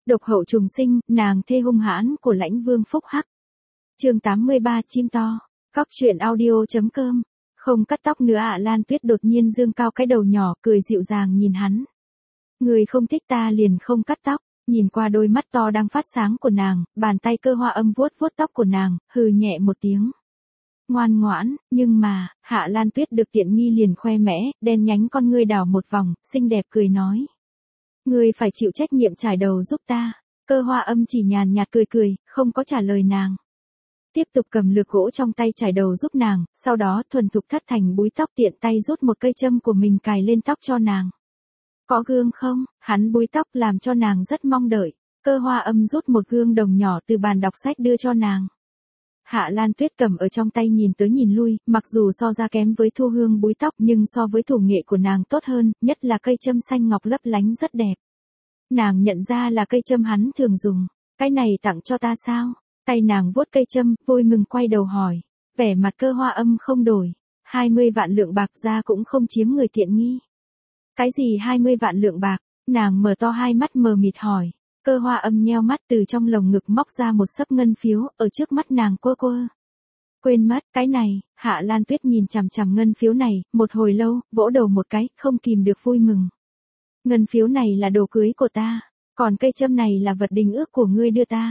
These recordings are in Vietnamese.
Độc hậu trùng sinh, nàng thê hung hãn của Lãnh Vương Phúc Hắc. Chương 83 chim to. Cóc truyện audio.com. Không cắt tóc nữa ạ. Lan Tuyết đột nhiên dương cao cái đầu nhỏ, cười dịu dàng nhìn hắn. Người không thích ta liền không cắt tóc. Nhìn qua đôi mắt to đang phát sáng của nàng, bàn tay Cơ Hoa Âm vuốt vuốt tóc của nàng, hừ nhẹ một tiếng. Ngoan ngoãn, nhưng mà, Hạ Lan Tuyết được tiện nghi liền khoe mẽ, đen nhánh con ngươi đảo một vòng, xinh đẹp cười nói. Ngươi phải chịu trách nhiệm trải đầu giúp ta. Cơ Hoa Âm chỉ nhàn nhạt cười cười, không có trả lời nàng. Tiếp tục cầm lược gỗ trong tay trải đầu giúp nàng, sau đó thuần thục thắt thành búi tóc, tiện tay rút một cây châm của mình cài lên tóc cho nàng. Có gương không? Hắn búi tóc làm cho nàng rất mong đợi. Cơ Hoa Âm rút một gương đồng nhỏ từ bàn đọc sách đưa cho nàng. Hạ Lan Tuyết cầm ở trong tay nhìn tới nhìn lui, mặc dù so ra kém với Thu Hương búi tóc nhưng so với thủ nghệ của nàng tốt hơn, nhất là cây châm xanh ngọc lấp lánh rất đẹp. Nàng nhận ra là cây châm hắn thường dùng. Cái này tặng cho ta sao? Tay nàng vuốt cây châm, vui mừng quay đầu hỏi. Vẻ mặt Cơ Hoa Âm không đổi. 20 vạn lượng bạc ra cũng không chiếm người tiện nghi. Cái gì 20 vạn lượng bạc? Nàng mở to hai mắt mờ mịt hỏi. Cơ Hoa Âm nheo mắt, từ trong lồng ngực móc ra một xấp ngân phiếu, ở trước mắt nàng quơ quơ. Quên mất, cái này. Hạ Lan Tuyết nhìn chằm chằm ngân phiếu này, một hồi lâu, vỗ đầu một cái, không kìm được vui mừng. Ngân phiếu này là đồ cưới của ta, còn cây châm này là vật đính ước của ngươi đưa ta.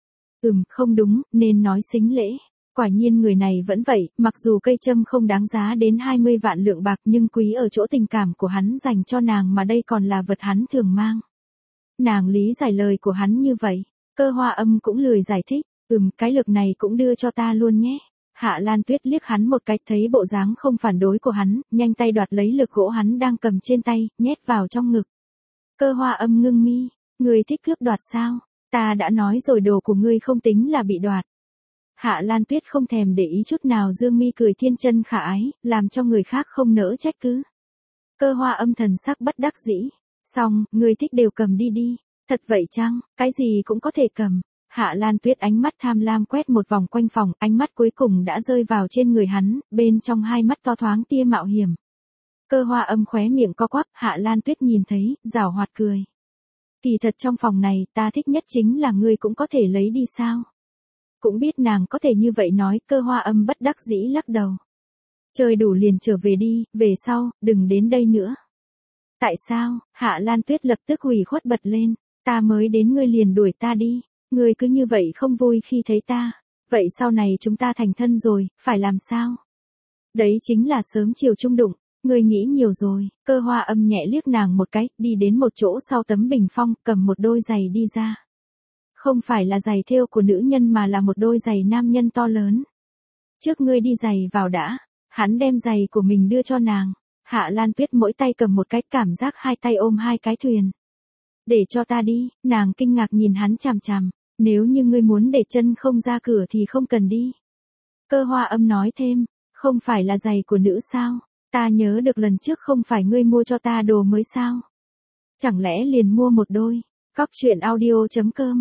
Không đúng, nên nói xính lễ. Quả nhiên người này vẫn vậy, mặc dù cây châm không đáng giá đến 20 vạn lượng bạc nhưng quý ở chỗ tình cảm của hắn dành cho nàng, mà đây còn là vật hắn thường mang. Nàng lý giải lời của hắn như vậy. Cơ Hoa Âm cũng lười giải thích. Cái lược này cũng đưa cho ta luôn nhé. Hạ Lan Tuyết liếc hắn một cái, thấy bộ dáng không phản đối của hắn, nhanh tay đoạt lấy lược gỗ hắn đang cầm trên tay, nhét vào trong ngực. Cơ Hoa Âm ngưng mi. Ngươi thích cướp đoạt sao? Ta đã nói rồi, đồ của ngươi không tính là bị đoạt. Hạ Lan Tuyết không thèm để ý chút nào, dương mi cười thiên chân khả ái, làm cho người khác không nỡ trách cứ. Cơ Hoa Âm thần sắc bất đắc dĩ. Xong, ngươi thích đều cầm đi đi. Thật vậy chăng? Cái gì cũng có thể cầm. Hạ Lan Tuyết ánh mắt tham lam quét một vòng quanh phòng, ánh mắt cuối cùng đã rơi vào trên người hắn, bên trong hai mắt to thoáng tia mạo hiểm. Cơ Hoa Âm khóe miệng co quắp, Hạ Lan Tuyết nhìn thấy, giảo hoạt cười. Kỳ thật trong phòng này, ta thích nhất chính là ngươi cũng có thể lấy đi sao? Cũng biết nàng có thể như vậy nói, Cơ Hoa Âm bất đắc dĩ lắc đầu. Chơi đủ liền trở về đi, về sau, đừng đến đây nữa. Tại sao? Hạ Lan Tuyết lập tức ủy khuất bật lên. Ta mới đến ngươi liền đuổi ta đi. Ngươi cứ như vậy không vui khi thấy ta. Vậy sau này chúng ta thành thân rồi, phải làm sao? Đấy chính là sớm chiều chung đụng. Ngươi nghĩ nhiều rồi. Cơ Hoa Âm nhẹ liếc nàng một cái, đi đến một chỗ sau tấm bình phong, cầm một đôi giày đi ra. Không phải là giày thêu của nữ nhân mà là một đôi giày nam nhân to lớn. Trước ngươi đi giày vào đã. Hắn đem giày của mình đưa cho nàng. Hạ Lan Tuyết mỗi tay cầm một cái, cảm giác hai tay ôm hai cái thuyền. Để cho ta đi. Nàng kinh ngạc nhìn hắn chằm chằm. Nếu như ngươi muốn để chân không ra cửa thì không cần đi. Cơ Hoa Âm nói thêm. Không phải là giày của nữ sao? Ta nhớ được lần trước không phải ngươi mua cho ta đồ mới sao? Chẳng lẽ liền mua một đôi? Cóc truyện audio.com.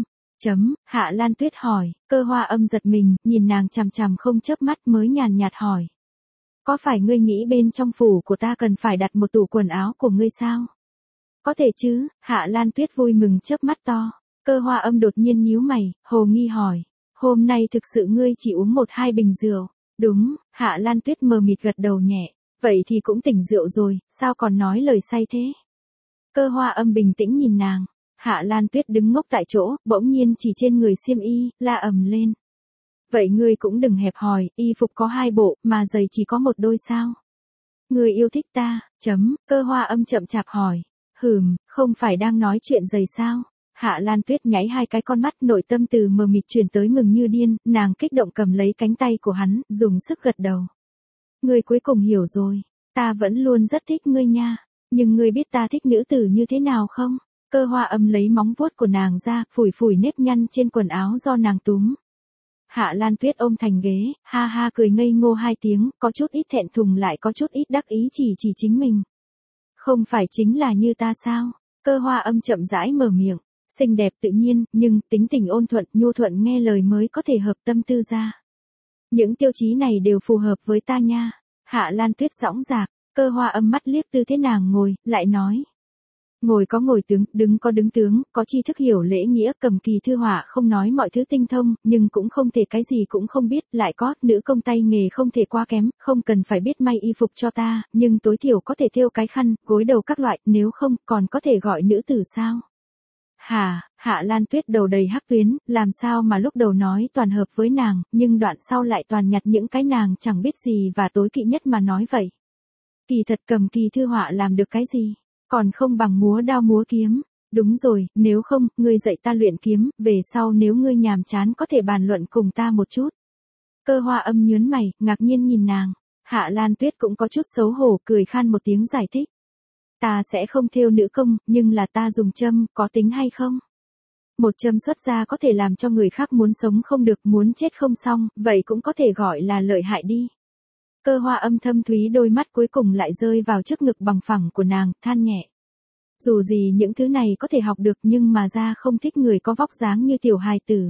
Hạ Lan Tuyết hỏi. Cơ Hoa Âm giật mình, nhìn nàng chằm chằm không chớp mắt mới nhàn nhạt hỏi. Có phải ngươi nghĩ bên trong phủ của ta cần phải đặt một tủ quần áo của ngươi sao? Có thể chứ. Hạ Lan Tuyết vui mừng chớp mắt to. Cơ Hoa Âm đột nhiên nhíu mày, hồ nghi hỏi. Hôm nay thực sự ngươi chỉ uống 1-2 bình rượu? Đúng. Hạ Lan Tuyết mờ mịt gật đầu nhẹ. Vậy thì cũng tỉnh rượu rồi, sao còn nói lời say thế? Cơ Hoa Âm bình tĩnh nhìn nàng. Hạ Lan Tuyết đứng ngốc tại chỗ, bỗng nhiên chỉ trên người xiêm y, la ầm lên. Vậy ngươi cũng đừng hẹp hòi, y phục có 2 bộ, mà giày chỉ có 1 đôi sao? Ngươi yêu thích ta, Cơ Hoa Âm chậm chạp hỏi. Không phải đang nói chuyện giày sao? Hạ Lan Tuyết nháy hai cái con mắt, nội tâm từ mờ mịt chuyển tới mừng như điên, nàng kích động cầm lấy cánh tay của hắn, dùng sức gật đầu. Ngươi cuối cùng hiểu rồi, ta vẫn luôn rất thích ngươi nha, nhưng ngươi biết ta thích nữ tử như thế nào không? Cơ Hoa Âm lấy móng vuốt của nàng ra, phủi phủi nếp nhăn trên quần áo do nàng túm. Hạ Lan Tuyết ôm thành ghế, ha ha cười ngây ngô 2 tiếng, có chút ít thẹn thùng lại có chút ít đắc ý chỉ chính mình. Không phải chính là như ta sao? Cơ Hoa Âm chậm rãi mở miệng, xinh đẹp tự nhiên, nhưng tính tình ôn thuận, nhu thuận nghe lời mới có thể hợp tâm tư ra. Những tiêu chí này đều phù hợp với ta nha. Hạ Lan Tuyết dõng dạc. Cơ Hoa Âm mắt liếc tư thế nàng ngồi, lại nói. Ngồi có ngồi tướng, đứng có đứng tướng, có tri thức hiểu lễ nghĩa, cầm kỳ thư họa không nói mọi thứ tinh thông, nhưng cũng không thể cái gì cũng không biết, lại có, nữ công tay nghề không thể quá kém, không cần phải biết may y phục cho ta, nhưng tối thiểu có thể thêu cái khăn, gối đầu các loại, nếu không, còn có thể gọi nữ tử sao? Hả, Hạ Lan Tuyết đầu đầy hắc tuyến, làm sao mà lúc đầu nói toàn hợp với nàng, nhưng đoạn sau lại toàn nhặt những cái nàng chẳng biết gì và tối kỵ nhất mà nói vậy. Kỳ thật cầm kỳ thư họa làm được cái gì? Còn không bằng múa đao múa kiếm. Đúng rồi, nếu không, ngươi dạy ta luyện kiếm, về sau nếu ngươi nhàm chán có thể bàn luận cùng ta một chút. Cơ Hoa Âm nhớn mày, ngạc nhiên nhìn nàng. Hạ Lan Tuyết cũng có chút xấu hổ, cười khan một tiếng giải thích. Ta sẽ không thêu nữ công, nhưng là ta dùng châm, có tính hay không? Một châm xuất ra có thể làm cho người khác muốn sống không được, muốn chết không xong, vậy cũng có thể gọi là lợi hại đi. Cơ Hoa Âm thâm thúy đôi mắt cuối cùng lại rơi vào trước ngực bằng phẳng của nàng, than nhẹ. Dù gì những thứ này có thể học được nhưng mà ra không thích người có vóc dáng như tiểu hài tử.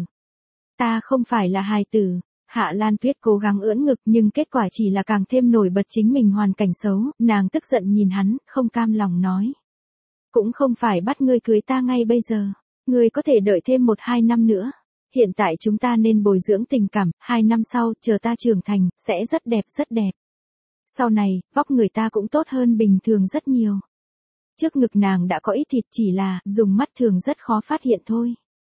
Ta không phải là hài tử. Hạ Lan Tuyết cố gắng ưỡn ngực nhưng kết quả chỉ là càng thêm nổi bật chính mình hoàn cảnh xấu, nàng tức giận nhìn hắn, không cam lòng nói. Cũng không phải bắt ngươi cưới ta ngay bây giờ, ngươi có thể đợi thêm 1-2 năm nữa. Hiện tại chúng ta nên bồi dưỡng tình cảm, 2 năm sau, chờ ta trưởng thành, sẽ rất đẹp rất đẹp. Sau này, vóc người ta cũng tốt hơn bình thường rất nhiều. Trước ngực nàng đã có ít thịt chỉ là, dùng mắt thường rất khó phát hiện thôi.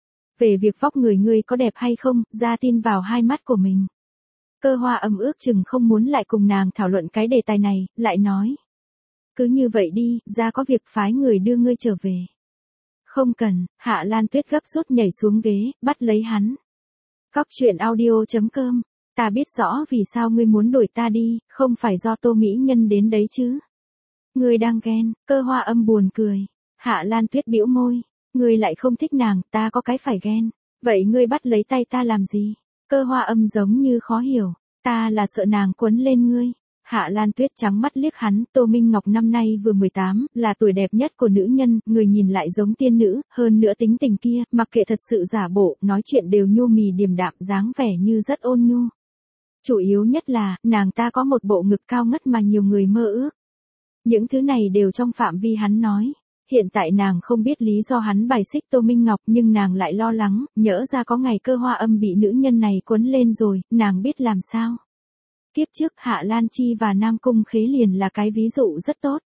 Về việc vóc người ngươi có đẹp hay không, ra tin vào hai mắt của mình. Cơ Hoa Âm ước chừng không muốn lại cùng nàng thảo luận cái đề tài này, lại nói. Cứ như vậy đi, ra có việc phái người đưa ngươi trở về. Không cần, Hạ Lan Tuyết gấp rút nhảy xuống ghế, bắt lấy hắn. Cóc truyện audio.com, ta biết rõ vì sao ngươi muốn đuổi ta đi, không phải do Tô Mỹ Nhân đến đấy chứ. Ngươi đang ghen, Cơ Hoa Âm buồn cười. Hạ Lan Tuyết bĩu môi. Ngươi lại không thích nàng, ta có cái phải ghen. Vậy ngươi bắt lấy tay ta làm gì? Cơ Hoa Âm giống như khó hiểu. Ta là sợ nàng quấn lên ngươi. Hạ Lan Tuyết trắng mắt liếc hắn, Tô Minh Ngọc năm nay vừa 18, là tuổi đẹp nhất của nữ nhân, người nhìn lại giống tiên nữ, hơn nữa tính tình kia, mặc kệ thật sự giả bộ, nói chuyện đều nhu mì điềm đạm, dáng vẻ như rất ôn nhu. Chủ yếu nhất là, nàng ta có một bộ ngực cao ngất mà nhiều người mơ ước. Những thứ này đều trong phạm vi hắn nói. Hiện tại nàng không biết lý do hắn bài xích Tô Minh Ngọc nhưng nàng lại lo lắng, nhỡ ra có ngày Cơ Hoa Âm bị nữ nhân này quấn lên rồi, nàng biết làm sao. Tiếp trước Hạ Lan Chi và Nam Cung Khế liền là cái ví dụ rất tốt.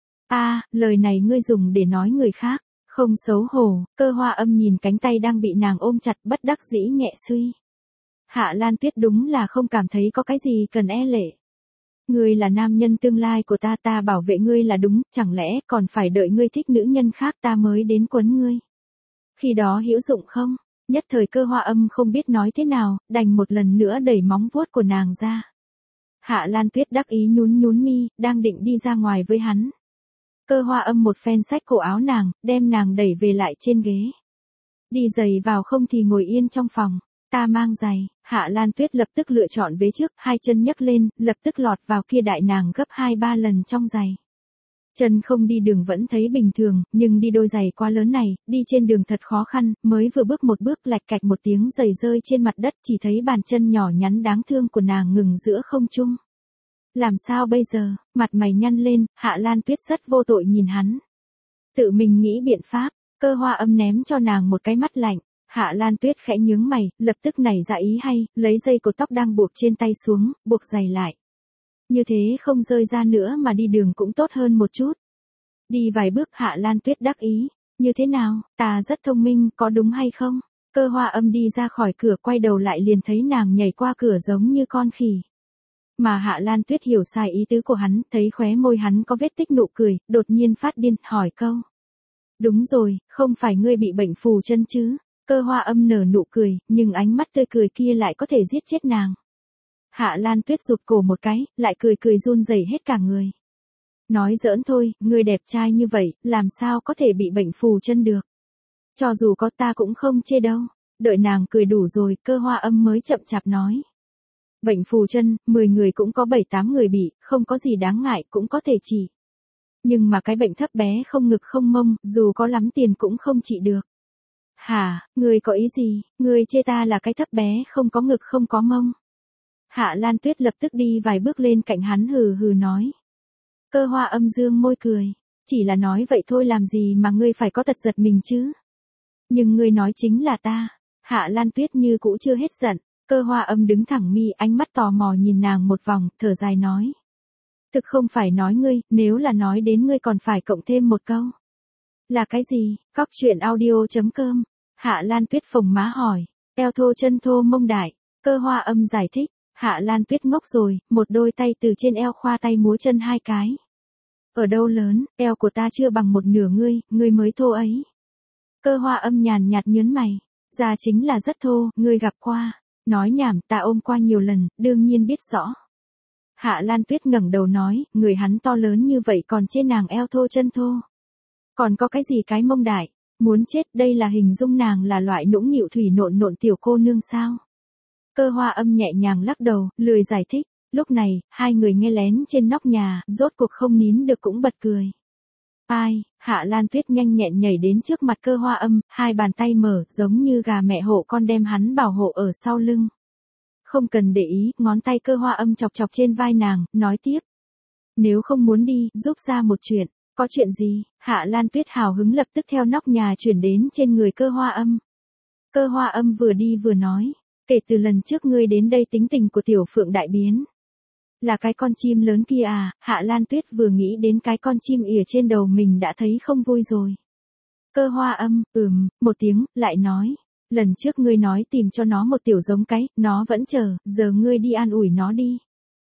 Lời này ngươi dùng để nói người khác, không xấu hổ. Cơ Hoa Âm nhìn cánh tay đang bị nàng ôm chặt bất đắc dĩ nhẹ suy. Hạ Lan Tuyết đúng là không cảm thấy có cái gì cần e lệ. Ngươi là nam nhân tương lai của ta, ta bảo vệ ngươi là đúng, chẳng lẽ còn phải đợi ngươi thích nữ nhân khác ta mới đến quấn ngươi. Khi đó hữu dụng không? Nhất thời Cơ Hoa Âm không biết nói thế nào, đành một lần nữa đẩy móng vuốt của nàng ra. Hạ Lan Tuyết đắc ý nhún nhún mi, đang định đi ra ngoài với hắn. Cơ Hoa Âm một phen xách cổ áo nàng, đem nàng đẩy về lại trên ghế. Đi giày vào không thì ngồi yên trong phòng. Ta mang giày. Hạ Lan Tuyết lập tức lựa chọn vế trước, hai chân nhấc lên, lập tức lọt vào kia đại nàng gấp 2-3 lần trong giày. Chân không đi đường vẫn thấy bình thường, nhưng đi đôi giày quá lớn này, đi trên đường thật khó khăn, mới vừa bước một bước lạch cạch một tiếng giày rơi trên mặt đất, chỉ thấy bàn chân nhỏ nhắn đáng thương của nàng ngừng giữa không trung. Làm sao bây giờ? Mặt mày nhăn lên, Hạ Lan Tuyết rất vô tội nhìn hắn. Tự mình nghĩ biện pháp. Cơ Hoa Âm ném cho nàng một cái mắt lạnh. Hạ Lan Tuyết khẽ nhướng mày, lập tức nảy ra ý hay, lấy dây cột tóc đang buộc trên tay xuống, buộc giày lại. Như thế không rơi ra nữa mà đi đường cũng tốt hơn một chút. Đi vài bước Hạ Lan Tuyết đắc ý. Như thế nào, ta rất thông minh, có đúng hay không? Cơ Hoa Âm đi ra khỏi cửa quay đầu lại liền thấy nàng nhảy qua cửa giống như con khỉ. Mà Hạ Lan Tuyết hiểu sai ý tứ của hắn, thấy khóe môi hắn có vết tích nụ cười, đột nhiên phát điên, hỏi câu. Đúng rồi, không phải ngươi bị bệnh phù chân chứ? Cơ Hoa Âm nở nụ cười, nhưng ánh mắt tươi cười kia lại có thể giết chết nàng. Hạ Lan Tuyết rụt cổ một cái, lại cười cười run rẩy hết cả người. Nói giỡn thôi, ngươi đẹp trai như vậy, làm sao có thể bị bệnh phù chân được? Cho dù có ta cũng không chê đâu. Đợi nàng cười đủ rồi, Cơ Hoa Âm mới chậm chạp nói. Bệnh phù chân, 10 người cũng có 7-8 người bị, không có gì đáng ngại, cũng có thể trị. Nhưng mà cái bệnh thấp bé không ngực không mông, dù có lắm tiền cũng không trị được. Hả, ngươi có ý gì? Ngươi chê ta là cái thấp bé không có ngực không có mông. Hạ Lan Tuyết lập tức đi vài bước lên cạnh hắn hừ hừ nói. Cơ Hoa Âm dương môi cười. Chỉ là nói vậy thôi làm gì mà ngươi phải có tật giật mình chứ? Nhưng ngươi nói chính là ta. Hạ Lan Tuyết như cũ chưa hết giận, Cơ Hoa Âm đứng thẳng mi, ánh mắt tò mò nhìn nàng một vòng, thở dài nói. Thực không phải nói ngươi, nếu là nói đến ngươi còn phải cộng thêm một câu. Là cái gì? Cóc truyện audio.com. Hạ Lan Tuyết phồng má hỏi. Eo thô chân thô mông đại. Cơ Hoa Âm giải thích. Hạ Lan Tuyết ngốc rồi, một đôi tay từ trên eo khoa tay múa chân hai cái. Ở đâu lớn, eo của ta chưa bằng một nửa ngươi mới thô ấy. Cơ Hoa Âm nhàn nhạt nhớn mày. Da chính là rất thô, ngươi gặp qua. Nói nhảm, ta ôm qua nhiều lần, đương nhiên biết rõ. Hạ Lan Tuyết ngẩng đầu nói, người hắn to lớn như vậy còn trên nàng eo thô chân thô. Còn có cái gì cái mông đại, muốn chết, đây là hình dung nàng là loại nũng nịu thủy nộn nộn tiểu cô nương sao. Cơ Hoa Âm nhẹ nhàng lắc đầu, lười giải thích. Lúc này, hai người nghe lén trên nóc nhà, rốt cuộc không nín được cũng bật cười. Ai, Hạ Lan Tuyết nhanh nhẹn nhảy đến trước mặt Cơ Hoa Âm, hai bàn tay mở, giống như gà mẹ hộ con đem hắn bảo hộ ở sau lưng. Không cần để ý, ngón tay Cơ Hoa Âm chọc chọc trên vai nàng, nói tiếp. Nếu không muốn đi, giúp ra một chuyện. Có chuyện gì? Hạ Lan Tuyết hào hứng lập tức theo nóc nhà chuyển đến trên người Cơ Hoa Âm. Cơ Hoa Âm vừa đi vừa nói. Kể từ lần trước ngươi đến đây tính tình của tiểu phượng đại biến. Là cái con chim lớn kia à? Hạ Lan Tuyết vừa nghĩ đến cái con chim ỉa trên đầu mình đã thấy không vui rồi. Cơ Hoa Âm, một tiếng, lại nói. Lần trước ngươi nói tìm cho nó một tiểu giống cái, nó vẫn chờ, giờ ngươi đi an ủi nó đi.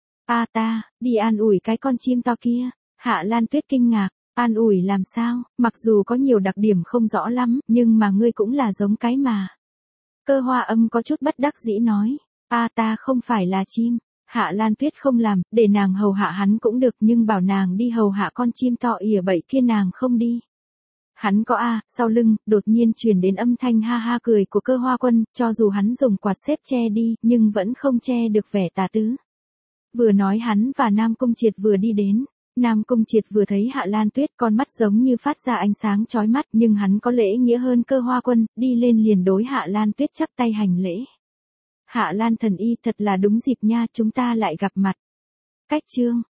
Ta, đi an ủi cái con chim to kia. Hạ Lan Tuyết kinh ngạc, an ủi làm sao, mặc dù có nhiều đặc điểm không rõ lắm, nhưng mà ngươi cũng là giống cái mà. Cơ Hoa Âm có chút bất đắc dĩ nói, ta không phải là chim. Hạ Lan Tuyết không làm, để nàng hầu hạ hắn cũng được nhưng bảo nàng đi hầu hạ con chim to ỉa bậy kia nàng không đi. Hắn có sau lưng, đột nhiên truyền đến âm thanh ha ha cười của Cơ Hoa Quân, cho dù hắn dùng quạt xếp che đi, nhưng vẫn không che được vẻ tà tứ. Vừa nói hắn và Nam Cung Triệt vừa đi đến. Nam Cung Triệt vừa thấy Hạ Lan Tuyết, con mắt giống như phát ra ánh sáng chói mắt, nhưng hắn có lễ nghĩa hơn Cơ Hoa Quân, đi lên liền đối Hạ Lan Tuyết chắp tay hành lễ. Hạ Lan thần y, thật là đúng dịp nha, chúng ta lại gặp mặt. Cách chương